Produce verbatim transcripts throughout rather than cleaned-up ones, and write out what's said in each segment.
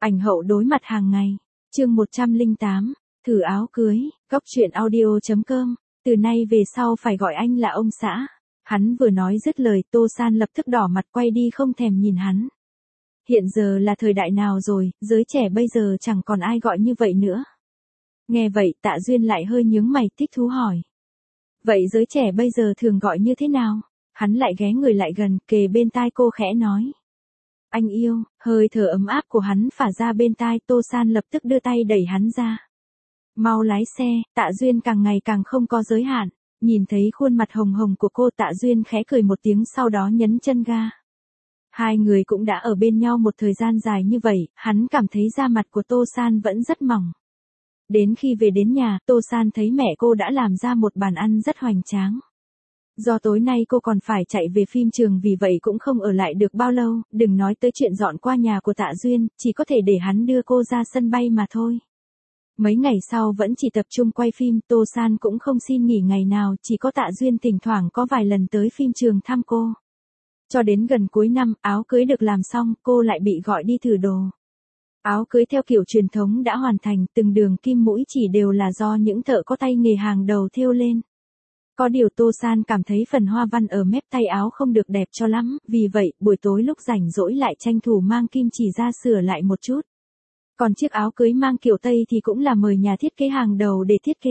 Ảnh hậu đối mặt hàng ngày. Chương một trăm lẻ tám, thử áo cưới, cóc truyện audio chấm com, từ nay về sau phải gọi anh là ông xã. Hắn vừa nói dứt lời, Tô San lập tức đỏ mặt quay đi không thèm nhìn hắn. Hiện giờ là thời đại nào rồi, giới trẻ bây giờ chẳng còn ai gọi như vậy nữa. Nghe vậy Tạ Duyên lại hơi nhướng mày thích thú hỏi. Vậy giới trẻ bây giờ thường gọi như thế nào? Hắn lại ghé người lại gần, kề bên tai cô khẽ nói. Anh yêu, hơi thở ấm áp của hắn phả ra bên tai, Tô San lập tức đưa tay đẩy hắn ra. Mau lái xe, Tạ Duyên càng ngày càng không có giới hạn. Nhìn thấy khuôn mặt hồng hồng của cô, Tạ Duyên khẽ cười một tiếng sau đó nhấn chân ga. Hai người cũng đã ở bên nhau một thời gian dài như vậy, hắn cảm thấy da mặt của Tô San vẫn rất mỏng. Đến khi về đến nhà, Tô San thấy mẹ cô đã làm ra một bàn ăn rất hoành tráng. Do tối nay cô còn phải chạy về phim trường vì vậy cũng không ở lại được bao lâu, đừng nói tới chuyện dọn qua nhà của Tạ Duyên, chỉ có thể để hắn đưa cô ra sân bay mà thôi. Mấy ngày sau vẫn chỉ tập trung quay phim, Tô San cũng không xin nghỉ ngày nào, chỉ có Tạ Duyên thỉnh thoảng có vài lần tới phim trường thăm cô. Cho đến gần cuối năm, áo cưới được làm xong, cô lại bị gọi đi thử đồ. Áo cưới theo kiểu truyền thống đã hoàn thành, từng đường kim mũi chỉ đều là do những thợ có tay nghề hàng đầu thêu lên. Có điều Tô San cảm thấy phần hoa văn ở mép tay áo không được đẹp cho lắm, vì vậy, buổi tối lúc rảnh rỗi lại tranh thủ mang kim chỉ ra sửa lại một chút. Còn chiếc áo cưới mang kiểu Tây thì cũng là mời nhà thiết kế hàng đầu để thiết kế.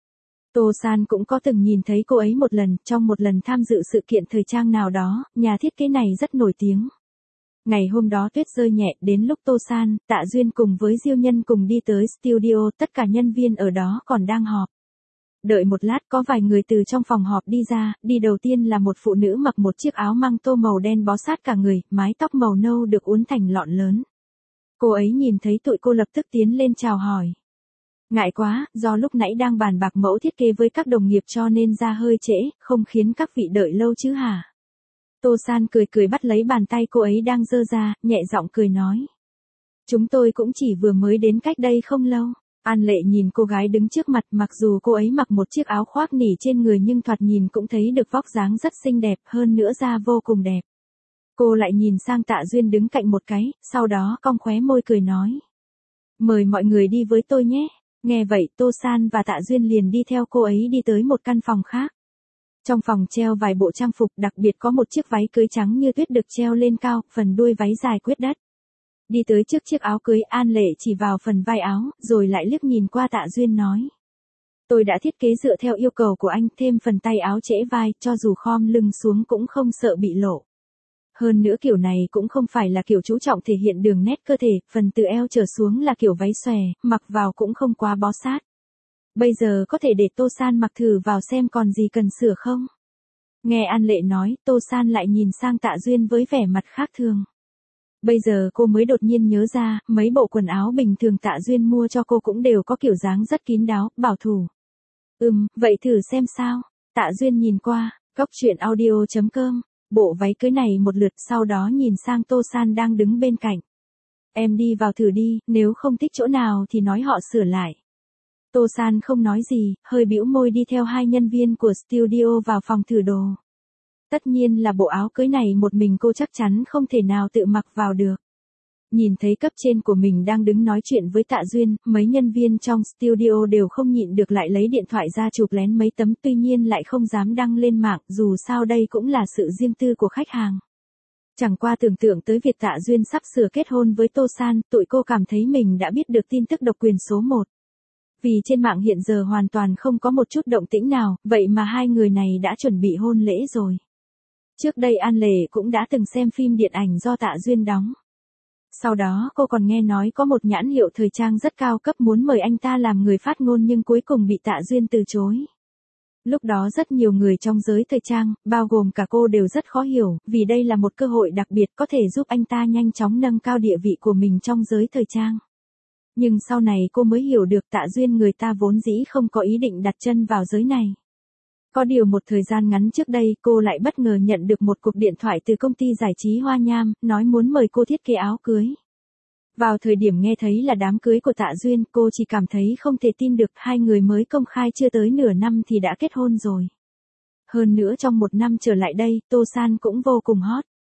Tô San cũng có từng nhìn thấy cô ấy một lần, trong một lần tham dự sự kiện thời trang nào đó, nhà thiết kế này rất nổi tiếng. Ngày hôm đó tuyết rơi nhẹ, đến lúc Tô San, Tạ Duyên cùng với Diêu Nhân cùng đi tới studio, tất cả nhân viên ở đó còn đang họp. Đợi một lát có vài người từ trong phòng họp đi ra, đi đầu tiên là một phụ nữ mặc một chiếc áo măng tô màu đen bó sát cả người, mái tóc màu nâu được uốn thành lọn lớn. Cô ấy nhìn thấy tụi cô lập tức tiến lên chào hỏi. Ngại quá, do lúc nãy đang bàn bạc mẫu thiết kế với các đồng nghiệp cho nên ra hơi trễ, không khiến các vị đợi lâu chứ hả? Tô San cười cười bắt lấy bàn tay cô ấy đang giơ ra, nhẹ giọng cười nói. Chúng tôi cũng chỉ vừa mới đến cách đây không lâu. An Lệ nhìn cô gái đứng trước mặt, mặc dù cô ấy mặc một chiếc áo khoác nỉ trên người nhưng thoạt nhìn cũng thấy được vóc dáng rất xinh đẹp, hơn nữa da vô cùng đẹp. Cô lại nhìn sang Tạ Duyên đứng cạnh một cái, sau đó cong khóe môi cười nói. Mời mọi người đi với tôi nhé. Nghe vậy Tô San và Tạ Duyên liền đi theo cô ấy đi tới một căn phòng khác. Trong phòng treo vài bộ trang phục, đặc biệt có một chiếc váy cưới trắng như tuyết được treo lên cao, phần đuôi váy dài quyết đất. Đi tới trước chiếc áo cưới, An Lệ chỉ vào phần vai áo, rồi lại liếc nhìn qua Tạ Duyên nói. Tôi đã thiết kế dựa theo yêu cầu của anh, thêm phần tay áo trễ vai, cho dù khom lưng xuống cũng không sợ bị lộ. Hơn nữa kiểu này cũng không phải là kiểu chú trọng thể hiện đường nét cơ thể, phần từ eo trở xuống là kiểu váy xòe, mặc vào cũng không quá bó sát. Bây giờ có thể để Tô San mặc thử vào xem còn gì cần sửa không? Nghe An Lệ nói, Tô San lại nhìn sang Tạ Duyên với vẻ mặt khác thường. Bây giờ cô mới đột nhiên nhớ ra, mấy bộ quần áo bình thường Tạ Duyên mua cho cô cũng đều có kiểu dáng rất kín đáo, bảo thủ. Ừm, vậy thử xem sao? Tạ Duyên nhìn qua, cóc truyện audio chấm com, bộ váy cưới này một lượt, sau đó nhìn sang Tô San đang đứng bên cạnh. Em đi vào thử đi, nếu không thích chỗ nào thì nói họ sửa lại. Tô San không nói gì, hơi bĩu môi đi theo hai nhân viên của studio vào phòng thử đồ. Tất nhiên là bộ áo cưới này một mình cô chắc chắn không thể nào tự mặc vào được. Nhìn thấy cấp trên của mình đang đứng nói chuyện với Tạ Duyên, mấy nhân viên trong studio đều không nhịn được lại lấy điện thoại ra chụp lén mấy tấm, tuy nhiên lại không dám đăng lên mạng, dù sao đây cũng là sự riêng tư của khách hàng. Chẳng qua tưởng tượng tới việc Tạ Duyên sắp sửa kết hôn với Tô San, tụi cô cảm thấy mình đã biết được tin tức độc quyền số một. Vì trên mạng hiện giờ hoàn toàn không có một chút động tĩnh nào, vậy mà hai người này đã chuẩn bị hôn lễ rồi. Trước đây An Lệ cũng đã từng xem phim điện ảnh do Tạ Duyên đóng. Sau đó cô còn nghe nói có một nhãn hiệu thời trang rất cao cấp muốn mời anh ta làm người phát ngôn nhưng cuối cùng bị Tạ Duyên từ chối. Lúc đó rất nhiều người trong giới thời trang, bao gồm cả cô đều rất khó hiểu, vì đây là một cơ hội đặc biệt có thể giúp anh ta nhanh chóng nâng cao địa vị của mình trong giới thời trang. Nhưng sau này cô mới hiểu được Tạ Duyên người ta vốn dĩ không có ý định đặt chân vào giới này. Có điều một thời gian ngắn trước đây cô lại bất ngờ nhận được một cuộc điện thoại từ công ty giải trí Hoa Nham, nói muốn mời cô thiết kế áo cưới. Vào thời điểm nghe thấy là đám cưới của Tạ Duyên, cô chỉ cảm thấy không thể tin được, hai người mới công khai chưa tới nửa năm thì đã kết hôn rồi. Hơn nữa trong một năm trở lại đây, Tô San cũng vô cùng hot.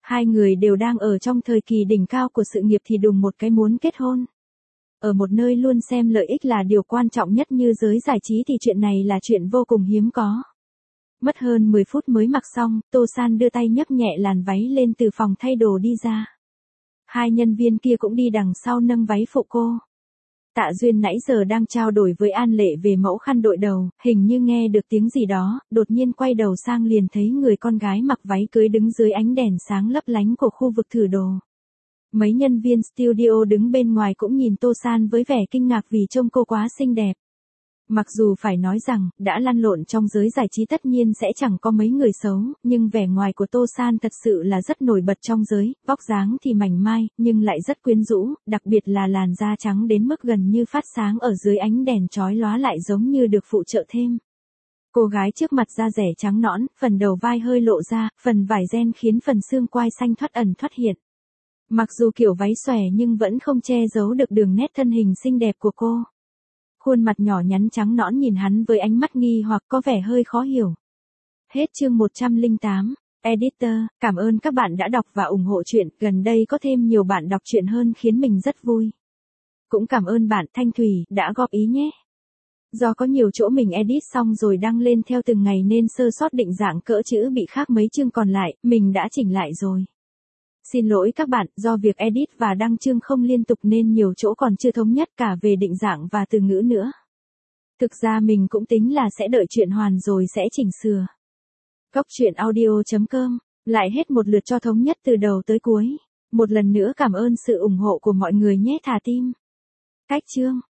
Hai người đều đang ở trong thời kỳ đỉnh cao của sự nghiệp thì đùng một cái muốn kết hôn. Ở một nơi luôn xem lợi ích là điều quan trọng nhất như giới giải trí thì chuyện này là chuyện vô cùng hiếm có. Mất hơn mười phút mới mặc xong, Tô San đưa tay nhấc nhẹ làn váy lên từ phòng thay đồ đi ra. Hai nhân viên kia cũng đi đằng sau nâng váy phụ cô. Tạ Duyên nãy giờ đang trao đổi với An Lệ về mẫu khăn đội đầu, hình như nghe được tiếng gì đó, đột nhiên quay đầu sang liền thấy người con gái mặc váy cưới đứng dưới ánh đèn sáng lấp lánh của khu vực thử đồ. Mấy nhân viên studio đứng bên ngoài cũng nhìn Tô San với vẻ kinh ngạc vì trông cô quá xinh đẹp. Mặc dù phải nói rằng, đã lăn lộn trong giới giải trí tất nhiên sẽ chẳng có mấy người xấu, nhưng vẻ ngoài của Tô San thật sự là rất nổi bật trong giới, vóc dáng thì mảnh mai, nhưng lại rất quyến rũ, đặc biệt là làn da trắng đến mức gần như phát sáng ở dưới ánh đèn chói lóa lại giống như được phụ trợ thêm. Cô gái trước mặt da rẻ trắng nõn, phần đầu vai hơi lộ ra, phần vải ren khiến phần xương quai xanh thoát ẩn thoát hiện. Mặc dù kiểu váy xòe nhưng vẫn không che giấu được đường nét thân hình xinh đẹp của cô. Khuôn mặt nhỏ nhắn trắng nõn nhìn hắn với ánh mắt nghi hoặc có vẻ hơi khó hiểu. Hết chương một trăm lẻ tám. Editor, cảm ơn các bạn đã đọc và ủng hộ chuyện, gần đây có thêm nhiều bạn đọc truyện hơn khiến mình rất vui. Cũng cảm ơn bạn Thanh Thủy đã góp ý nhé. Do có nhiều chỗ mình edit xong rồi đăng lên theo từng ngày nên sơ sót định dạng cỡ chữ bị khác mấy chương còn lại, mình đã chỉnh lại rồi. Xin lỗi các bạn, do việc edit và đăng chương không liên tục nên nhiều chỗ còn chưa thống nhất cả về định dạng và từ ngữ nữa. Thực ra mình cũng tính là sẽ đợi chuyện hoàn rồi sẽ chỉnh sửa. Góc truyện audio chấm com, lại hết một lượt cho thống nhất từ đầu tới cuối. Một lần nữa cảm ơn sự ủng hộ của mọi người nhé thả tim. Cách chương.